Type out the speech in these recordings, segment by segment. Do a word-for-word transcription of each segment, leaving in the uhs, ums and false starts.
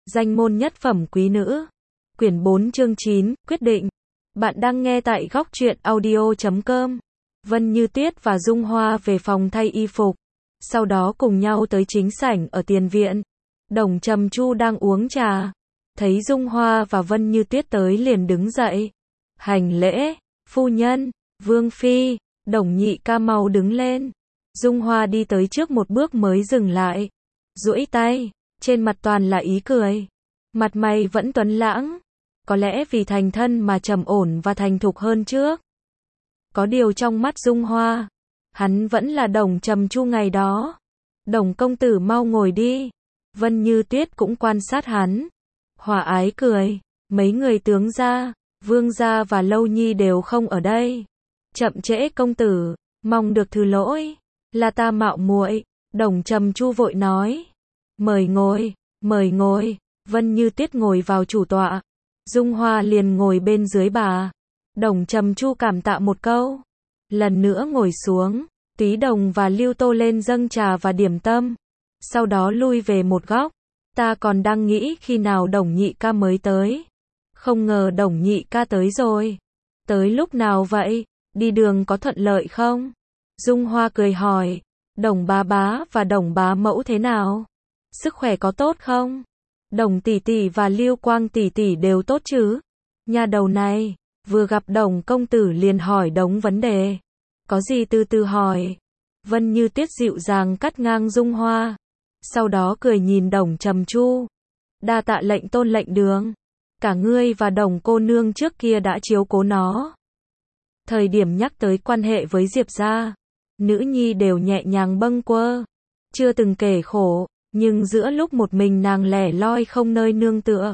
Danh môn nhất phẩm quý nữ. Quyển bốn chương chín, quyết định. Bạn đang nghe tại góc truyện audio chấm com. Vân Như Tuyết và Dung Hoa về phòng thay y phục. Sau đó cùng nhau tới chính sảnh ở tiền viện. Đồng Trầm Chu đang uống trà. Thấy Dung Hoa và Vân Như Tuyết tới liền đứng dậy. Hành lễ, phu nhân, vương phi, Đồng nhị ca mau đứng lên. Dung Hoa đi tới trước một bước mới dừng lại. Duỗi tay, trên mặt toàn là ý cười. Mặt mày vẫn tuấn lãng. Có lẽ vì thành thân mà trầm ổn và thành thục hơn trước. Có điều trong mắt Dung Hoa, hắn vẫn là Đồng Trầm Chu ngày đó. Đồng công tử mau ngồi đi. Vân Như Tuyết cũng quan sát hắn. Hòa ái cười, mấy người tướng gia, vương gia và Lâu Nhi đều không ở đây. Chậm trễ công tử, mong được thứ lỗi, là ta mạo muội. Đồng Trầm Chu vội nói. Mời ngồi, mời ngồi. Vân Như Tuyết ngồi vào chủ tọa. Dung Hoa liền ngồi bên dưới bà. Đồng Trầm Chu cảm tạ một câu. Lần nữa ngồi xuống. Túy Đồng và Lưu Tô lên dâng trà và điểm tâm. Sau đó lui về một góc. Ta còn đang nghĩ khi nào Đồng nhị ca mới tới. Không ngờ Đồng nhị ca tới rồi. Tới lúc nào vậy? Đi đường có thuận lợi không? Dung Hoa cười hỏi. Đồng bá bá và Đồng bá mẫu thế nào? Sức khỏe có tốt không? Đồng tỷ tỷ và Lưu Quang tỷ tỷ đều tốt chứ? Nhà đầu này, vừa gặp Đồng công tử liền hỏi đống vấn đề. Có gì từ từ hỏi. Vân Như Tuyết dịu dàng cắt ngang Dung Hoa. Sau đó cười nhìn Đồng Trầm Chu. Đa tạ lệnh tôn lệnh đường. Cả ngươi và Đồng cô nương trước kia đã chiếu cố nó. Thời điểm nhắc tới quan hệ với Diệp gia, nữ nhi đều nhẹ nhàng bâng quơ. Chưa từng kể khổ. Nhưng giữa lúc một mình nàng lẻ loi không nơi nương tựa.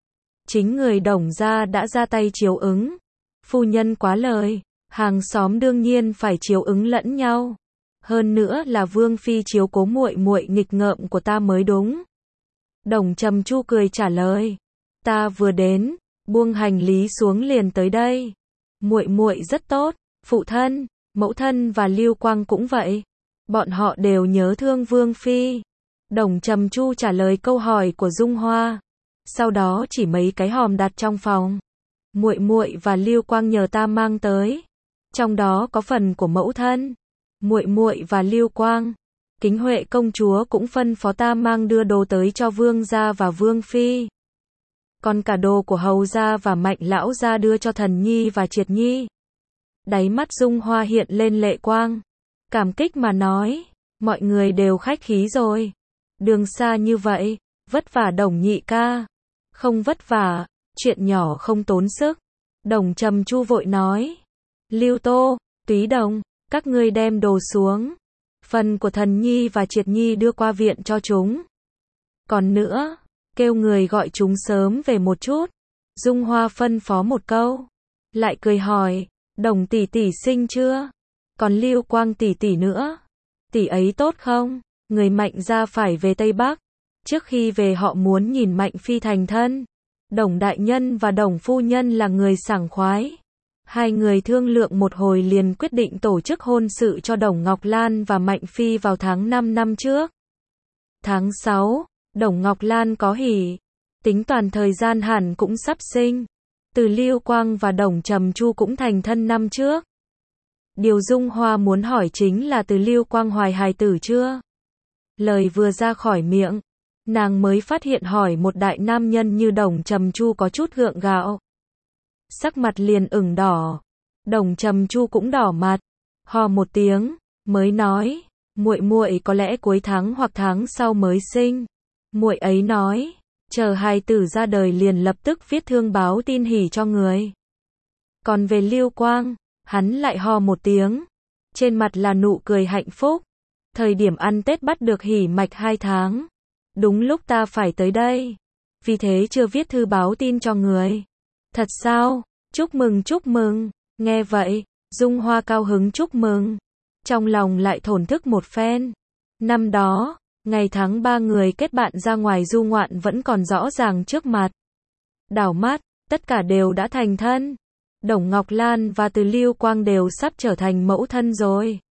Chính người Đồng gia đã ra tay chiếu ứng. Phu nhân quá lời. Hàng xóm đương nhiên phải chiếu ứng lẫn nhau. Hơn nữa là Vương phi chiếu cố muội muội nghịch ngợm của ta mới đúng. Đồng Trầm Chu cười trả lời. Ta vừa đến, buông hành lý xuống liền tới đây. Muội muội rất tốt, phụ thân, mẫu thân và Lưu Quang cũng vậy. Bọn họ đều nhớ thương Vương phi. Đồng Trầm Chu trả lời câu hỏi của Dung Hoa. Sau đó chỉ mấy cái hòm đặt trong phòng. Muội muội và Lưu Quang nhờ ta mang tới. Trong đó có phần của mẫu thân. Muội muội và Lưu Quang. Kính Huệ công chúa cũng phân phó ta mang đưa đồ tới cho Vương gia và Vương phi. Còn cả đồ của Hầu gia và Mạnh lão gia đưa cho Thần Nhi và Triệt Nhi. Đáy mắt Dung Hoa hiện lên lệ quang. Cảm kích mà nói. Mọi người đều khách khí rồi. Đường xa như vậy, vất vả Đồng nhị ca. Không vất vả, chuyện nhỏ không tốn sức. Đồng Trầm Chu vội nói. Lưu Tô, Túy Đồng, các ngươi đem đồ xuống. Phần của Thần Nhi và Triệt Nhi đưa qua viện cho chúng. Còn nữa, kêu người gọi chúng sớm về một chút. Dung Hoa phân phó một câu. Lại cười hỏi, Đồng tỷ tỷ sinh chưa? Còn Lưu Quang tỷ tỷ nữa. Tỷ ấy tốt không? Người Mạnh gia phải về Tây Bắc. Trước khi về họ muốn nhìn Mạnh phi thành thân. Đồng đại nhân và Đồng phu nhân là người sảng khoái. Hai người thương lượng một hồi liền quyết định tổ chức hôn sự cho Đồng Ngọc Lan và Mạnh phi vào tháng năm năm trước. Tháng sáu, Đồng Ngọc Lan có hỉ. Tính toàn thời gian hẳn cũng sắp sinh. Từ Lưu Quang và Đồng Trầm Chu cũng thành thân năm trước. Điều Dung Hoa muốn hỏi chính là Từ Lưu Quang hoài hài tử chưa? Lời vừa ra khỏi miệng, nàng mới phát hiện hỏi một đại nam nhân như Đồng Trầm Chu có chút gượng gạo. Sắc mặt liền ửng đỏ. Đồng Trầm Chu cũng đỏ mặt, hò một tiếng, mới nói, muội muội có lẽ cuối tháng hoặc tháng sau mới sinh. Muội ấy nói, chờ hài tử ra đời liền lập tức viết thư báo tin hỉ cho người. Còn về Lưu Quang, hắn lại hò một tiếng, trên mặt là nụ cười hạnh phúc. Thời điểm ăn Tết bắt được hỉ mạch hai tháng. Đúng lúc ta phải tới đây. Vì thế chưa viết thư báo tin cho người. Thật sao? Chúc mừng chúc mừng. Nghe vậy, Dung Hoa cao hứng chúc mừng. Trong lòng lại thổn thức một phen. Năm đó, ngày tháng ba người kết bạn ra ngoài du ngoạn vẫn còn rõ ràng trước mặt. Đảo mắt, tất cả đều đã thành thân. Đồng Ngọc Lan và Từ Lưu Quang đều sắp trở thành mẫu thân rồi.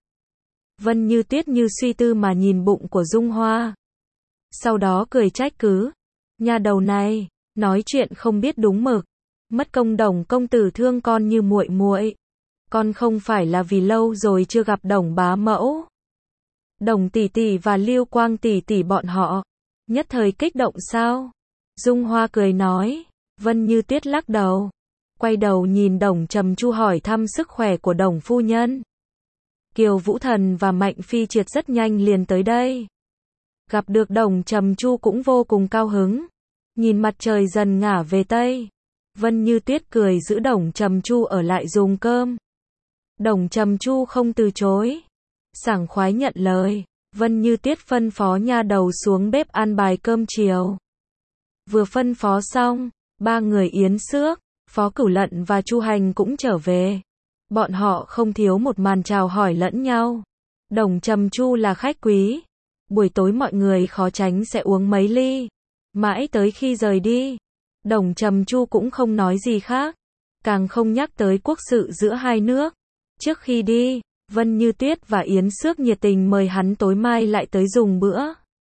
Vân Như Tuyết như suy tư mà nhìn bụng của Dung Hoa. Sau đó cười trách cứ. Nhà đầu này, nói chuyện không biết đúng mực. Mất công Đồng công tử thương con như muội muội. Con không phải là vì lâu rồi chưa gặp Đồng bá mẫu. Đồng tỷ tỷ và Lưu Quang tỷ tỷ bọn họ, nhất thời kích động sao? Dung Hoa cười nói. Vân Như Tuyết lắc đầu, quay đầu nhìn Đồng Trầm Chu hỏi thăm sức khỏe của Đồng phu nhân. Kiều Vũ Thần và Mạnh Phi Triệt rất nhanh liền tới đây. Gặp được Đồng Trầm Chu cũng vô cùng cao hứng. Nhìn mặt trời dần ngả về Tây, Vân Như Tuyết cười giữ Đồng Trầm Chu ở lại dùng cơm. Đồng Trầm Chu không từ chối, sảng khoái nhận lời. Vân Như Tuyết phân phó nha đầu xuống bếp ăn bài cơm chiều. Vừa phân phó xong, ba người Yến Xước, Phó Cửu Lận và Chu Hành cũng trở về. Bọn họ không thiếu một màn chào hỏi lẫn nhau. Đồng Trầm Chu là khách quý, buổi tối mọi người khó tránh sẽ uống mấy ly. Mãi tới khi rời đi, Đồng Trầm Chu cũng không nói gì khác, càng không nhắc tới quốc sự giữa hai nước. Trước khi đi, Vân Như Tuyết và Yến Xước nhiệt tình mời hắn tối mai lại tới dùng bữa.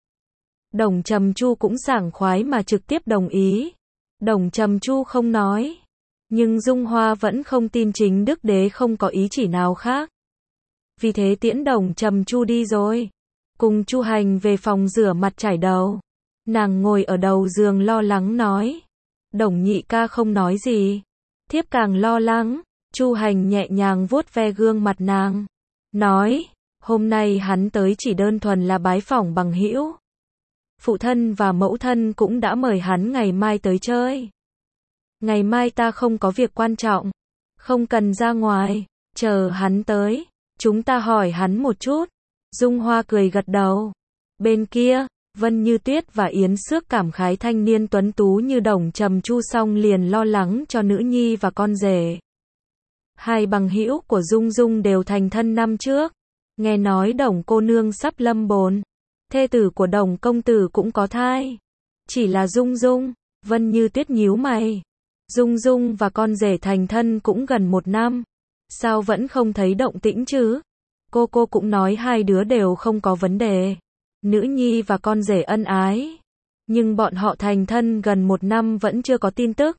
Đồng Trầm Chu cũng sảng khoái mà trực tiếp đồng ý. Đồng Trầm Chu không nói, nhưng Dung Hoa vẫn không tin chính Đức Đế không có ý chỉ nào khác. Vì thế tiễn Đồng Trầm Chu đi rồi, cùng Chu Hành về phòng rửa mặt chải đầu. Nàng ngồi ở đầu giường lo lắng nói. Đồng nhị ca không nói gì, thiếp càng lo lắng. Chu Hành nhẹ nhàng vuốt ve gương mặt nàng, nói, hôm nay hắn tới chỉ đơn thuần là bái phỏng bằng hữu. Phụ thân và mẫu thân cũng đã mời hắn ngày mai tới chơi. Ngày mai ta không có việc quan trọng, không cần ra ngoài, chờ hắn tới, chúng ta hỏi hắn một chút. Dung Hoa cười gật đầu. Bên kia, Vân Như Tuyết và Yến Xước cảm khái thanh niên tuấn tú như Đồng Trầm Chu xong liền lo lắng cho nữ nhi và con rể. Hai bằng hữu của Dung Dung đều thành thân năm trước. Nghe nói Đồng cô nương sắp lâm bồn, thê tử của Đồng công tử cũng có thai. Chỉ là Dung Dung, Vân Như Tuyết nhíu mày. Dung Dung và con rể thành thân cũng gần một năm, sao vẫn không thấy động tĩnh chứ? Cô cô cũng nói hai đứa đều không có vấn đề. Nữ nhi và con rể ân ái, nhưng bọn họ thành thân gần một năm vẫn chưa có tin tức.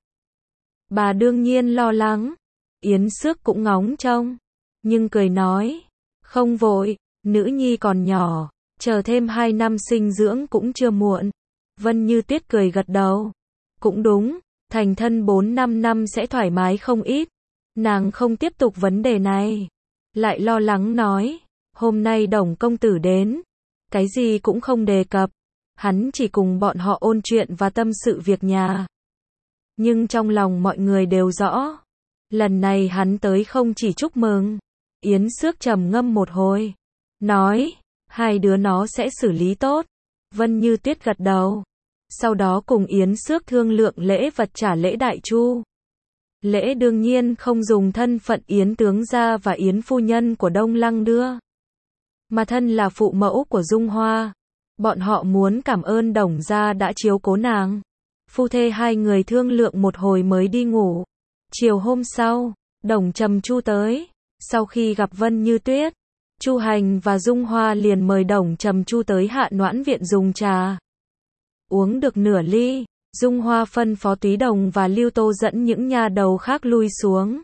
Bà đương nhiên lo lắng. Yến Xước cũng ngóng trông, nhưng cười nói, không vội, nữ nhi còn nhỏ, chờ thêm hai năm sinh dưỡng cũng chưa muộn. Vân Như Tuyết cười gật đầu, cũng đúng, thành thân bốn năm năm sẽ thoải mái không ít. Nàng không tiếp tục vấn đề này, lại lo lắng nói, hôm nay Đồng công tử đến, cái gì cũng không đề cập, hắn chỉ cùng bọn họ ôn chuyện và tâm sự việc nhà. Nhưng trong lòng mọi người đều rõ, lần này hắn tới không chỉ chúc mừng. Yến Xước trầm ngâm một hồi, nói, hai đứa nó sẽ xử lý tốt. Vân Như Tuyết gật đầu, sau đó cùng Yến Xước thương lượng lễ vật trả lễ đại chu. Lễ đương nhiên không dùng thân phận Yến tướng gia và Yến phu nhân của Đông Lăng đưa, mà thân là phụ mẫu của Dung Hoa. Bọn họ muốn cảm ơn Đồng gia đã chiếu cố nàng. Phu thê hai người thương lượng một hồi mới đi ngủ. Chiều hôm sau, Đồng Trầm Chu tới. Sau khi gặp Vân Như Tuyết, Chu Hành và Dung Hoa liền mời Đồng Trầm Chu tới Hạ Noãn viện dùng trà. Uống được nửa ly, Dung Hoa phân phó Túy Đồng và Lưu Tô dẫn những nha đầu khác lui xuống.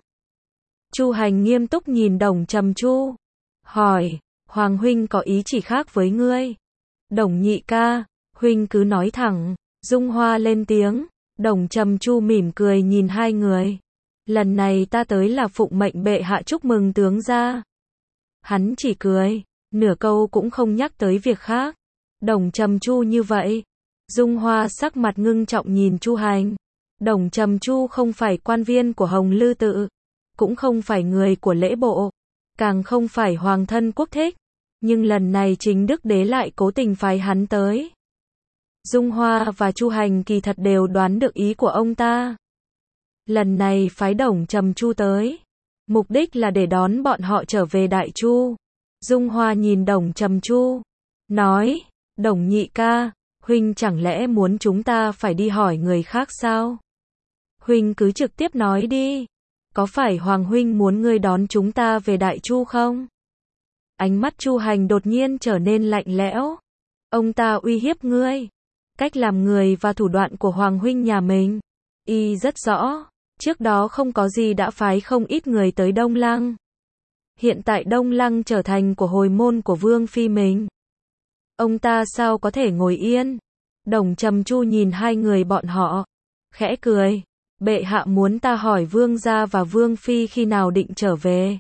Chu Hành nghiêm túc nhìn Đồng Trầm Chu, hỏi, Hoàng huynh có ý chỉ khác với ngươi? Đồng nhị ca, huynh cứ nói thẳng. Dung Hoa lên tiếng. Đồng Trầm Chu mỉm cười nhìn hai người. Lần này ta tới là phụng mệnh bệ hạ chúc mừng tướng gia. Hắn chỉ cười, nửa câu cũng không nhắc tới việc khác. Đồng Trầm Chu như vậy. Dung Hoa sắc mặt ngưng trọng nhìn Chu Hành. Đồng Trầm Chu không phải quan viên của Hồng Lư Tự, cũng không phải người của lễ bộ, càng không phải hoàng thân quốc thích, nhưng lần này chính Đức Đế lại cố tình phái hắn tới. Dung Hoa và Chu Hành kỳ thật đều đoán được ý của ông ta. Lần này phái Đồng Trầm Chu tới, mục đích là để đón bọn họ trở về Đại Chu. Dung Hoa nhìn Đồng Trầm Chu, nói, Đồng nhị ca, huynh chẳng lẽ muốn chúng ta phải đi hỏi người khác sao? Huynh cứ trực tiếp nói đi, có phải Hoàng huynh muốn ngươi đón chúng ta về Đại Chu không? Ánh mắt Chu Hành đột nhiên trở nên lạnh lẽo. Ông ta uy hiếp ngươi? cách làm người và thủ đoạn của Hoàng huynh nhà mình. Y rất rõ, trước đó không có gì đã phái không ít người tới Đông Lăng. Hiện tại Đông Lăng trở thành của hồi môn của Vương Phi mình. Ông ta sao có thể ngồi yên? Đồng Trầm Chu nhìn hai người bọn họ, khẽ cười. Bệ hạ muốn ta hỏi Vương gia và Vương Phi khi nào định trở về.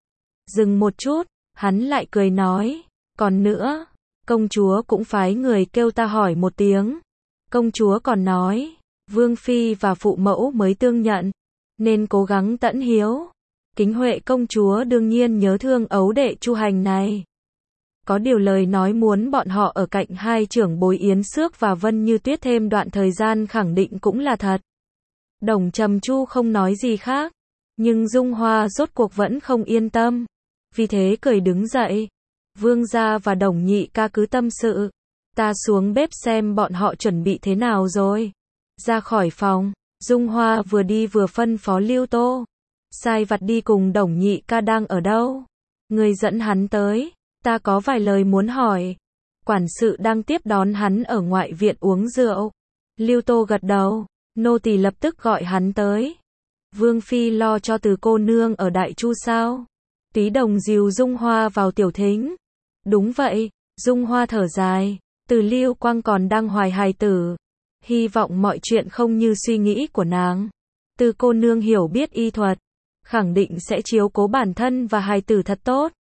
Dừng một chút, hắn lại cười nói, còn nữa, công chúa cũng phái người kêu ta hỏi một tiếng. Công chúa còn nói, Vương Phi và phụ mẫu mới tương nhận, nên cố gắng tẫn hiếu. Kính Huệ công chúa đương nhiên nhớ thương ấu đệ Chu Hành này. Có điều lời nói muốn bọn họ ở cạnh hai trưởng bối Yến Xước và Vân Như Tuyết thêm đoạn thời gian khẳng định cũng là thật. Đồng Trầm Chu không nói gì khác, nhưng Dung Hoa rốt cuộc vẫn không yên tâm. Vì thế cười đứng dậy. Vương gia và Đồng nhị ca cứ tâm sự. Ta xuống bếp xem bọn họ chuẩn bị thế nào rồi. Ra khỏi phòng, Dung Hoa vừa đi vừa phân phó Lưu Tô. Sai vặt đi cùng Đồng nhị ca đang ở đâu. Người dẫn hắn tới. Ta có vài lời muốn hỏi. Quản sự đang tiếp đón hắn ở ngoại viện uống rượu. Lưu Tô gật đầu. Nô tỳ lập tức gọi hắn tới. Vương Phi lo cho Từ cô nương ở Đại Chu sao? Túy Đồng dìu Dung Hoa vào tiểu thính. Đúng vậy, Dung Hoa thở dài. Từ Lưu Quang còn đang hoài hài tử. Hy vọng mọi chuyện không như suy nghĩ của nàng. Từ cô nương hiểu biết y thuật, khẳng định sẽ chiếu cố bản thân và hài tử thật tốt.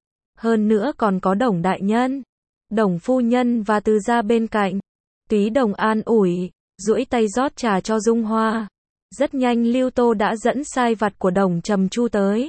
Hơn nữa còn có Đồng đại nhân, Đồng phu nhân và Từ gia bên cạnh. Túy Đồng an ủi, duỗi tay rót trà cho Dung Hoa. Rất nhanh Lưu Tô đã dẫn sai vặt của Đồng Trầm Chu tới.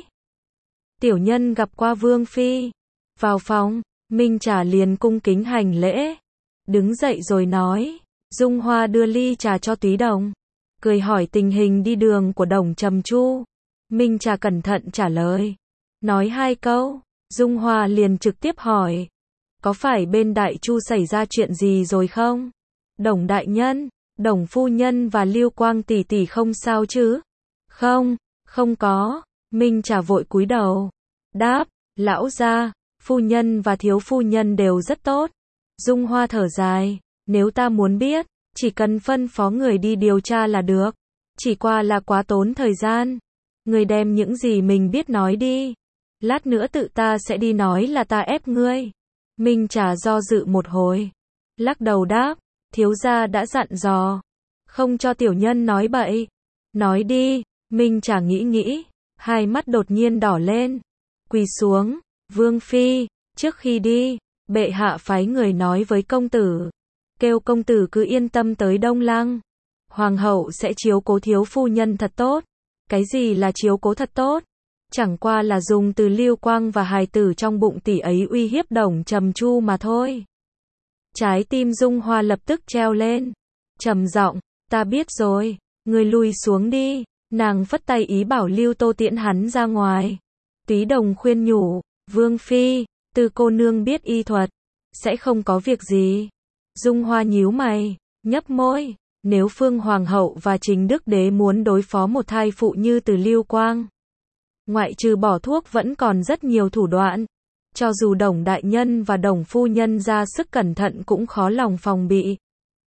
Tiểu nhân gặp qua Vương Phi. Vào phòng, Minh Trà liền cung kính hành lễ. Đứng dậy rồi nói. Dung Hoa đưa ly trà cho Túy Đồng, cười hỏi tình hình đi đường của Đồng Trầm Chu. Minh Trà cẩn thận trả lời. Nói hai câu, Dung Hoa liền trực tiếp hỏi. Có phải bên Đại Chu xảy ra chuyện gì rồi không? Đồng đại nhân, Đồng phu nhân và Lưu Quang tỷ tỷ không sao chứ? Không, không có. Minh Trà vội cúi đầu. Đáp, lão gia, phu nhân và thiếu phu nhân đều rất tốt. Dung Hoa thở dài. Nếu ta muốn biết, chỉ cần phân phó người đi điều tra là được. Chỉ qua là quá tốn thời gian. Người đem những gì mình biết nói đi. Lát nữa tự ta sẽ đi nói là ta ép ngươi. Minh Trà do dự một hồi. Lắc đầu đáp, thiếu gia đã dặn dò. Không cho tiểu nhân nói bậy. Nói đi. Minh Trà nghĩ nghĩ. Hai mắt đột nhiên đỏ lên. Quỳ xuống. Vương Phi, trước khi đi, bệ hạ phái người nói với công tử. Kêu công tử cứ yên tâm tới Đông Lăng. Hoàng hậu sẽ chiếu cố thiếu phu nhân thật tốt. Cái gì là chiếu cố thật tốt? Chẳng qua là dùng từ Lưu Quang và hài tử trong bụng tỷ ấy uy hiếp Đồng Trầm Chu mà thôi. Trái tim Dung Hoa lập tức treo lên. Trầm giọng, ta biết rồi, người lùi xuống đi. Nàng phất tay ý bảo Lưu Tô tiễn hắn ra ngoài. Túy Đồng khuyên nhủ, Vương Phi, Từ cô nương biết y thuật, sẽ không có việc gì. Dung Hoa nhíu mày, nhấp môi. Nếu Phương Hoàng hậu và Trình Đức Đế muốn đối phó một thai phụ như Từ Lưu Quang, ngoại trừ bỏ thuốc vẫn còn rất nhiều thủ đoạn. Cho dù Đồng đại nhân và Đồng phu nhân ra sức cẩn thận cũng khó lòng phòng bị.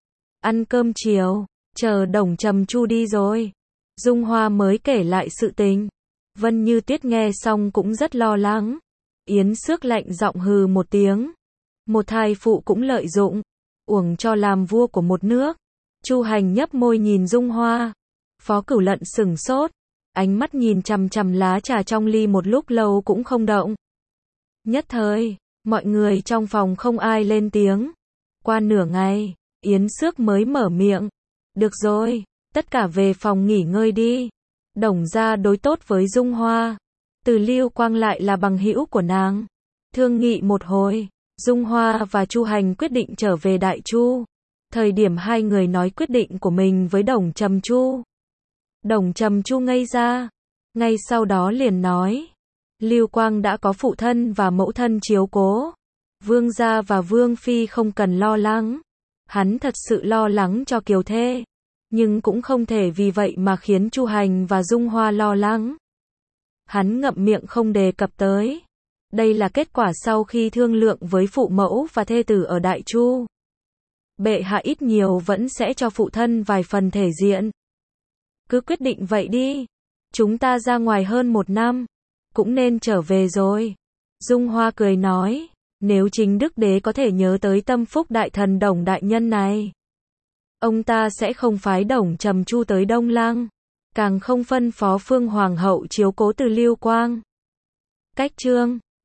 Ăn cơm chiều, chờ Đồng Trầm Chu đi rồi, Dung Hoa mới kể lại sự tình. Vân Như Tuyết nghe xong cũng rất lo lắng. Yến Xước lạnh giọng hừ một tiếng. Một thai phụ cũng lợi dụng, uổng cho làm vua của một nước. Chu Hành nhấp môi nhìn Dung Hoa. Phó Cửu Lận sửng sốt, ánh mắt nhìn chằm chằm lá trà trong ly một lúc lâu cũng không động. Nhất thời, mọi người trong phòng không ai lên tiếng. Qua nửa ngày, Yến Xước mới mở miệng. Được rồi, tất cả về phòng nghỉ ngơi đi. Đồng gia đối tốt với Dung Hoa. Từ Lưu Quang lại là bằng hữu của nàng. Thương nghị một hồi, Dung Hoa và Chu Hành quyết định trở về Đại Chu. Thời điểm hai người nói quyết định của mình với Đồng Trầm Chu, Đồng Trầm Chu ngây ra. Ngay sau đó liền nói, Lưu Quang đã có phụ thân và mẫu thân chiếu cố. Vương gia và Vương Phi không cần lo lắng. Hắn thật sự lo lắng cho Kiều Thê, nhưng cũng không thể vì vậy mà khiến Chu Hành và Dung Hoa lo lắng. Hắn ngậm miệng không đề cập tới. Đây là kết quả sau khi thương lượng với phụ mẫu và thê tử ở Đại Chu. bệ hạ ít nhiều vẫn sẽ cho phụ thân vài phần thể diện. Cứ quyết định vậy đi. Chúng ta ra ngoài hơn một năm, cũng nên trở về rồi. Dung Hoa cười nói, nếu chính Đức Đế có thể nhớ tới tâm phúc đại thần Đổng đại nhân này, ông ta sẽ không phái Đổng Trầm Chu tới Đông Lăng, càng không phân phó Phương Hoàng hậu chiếu cố Từ Lưu Quang. Cách chương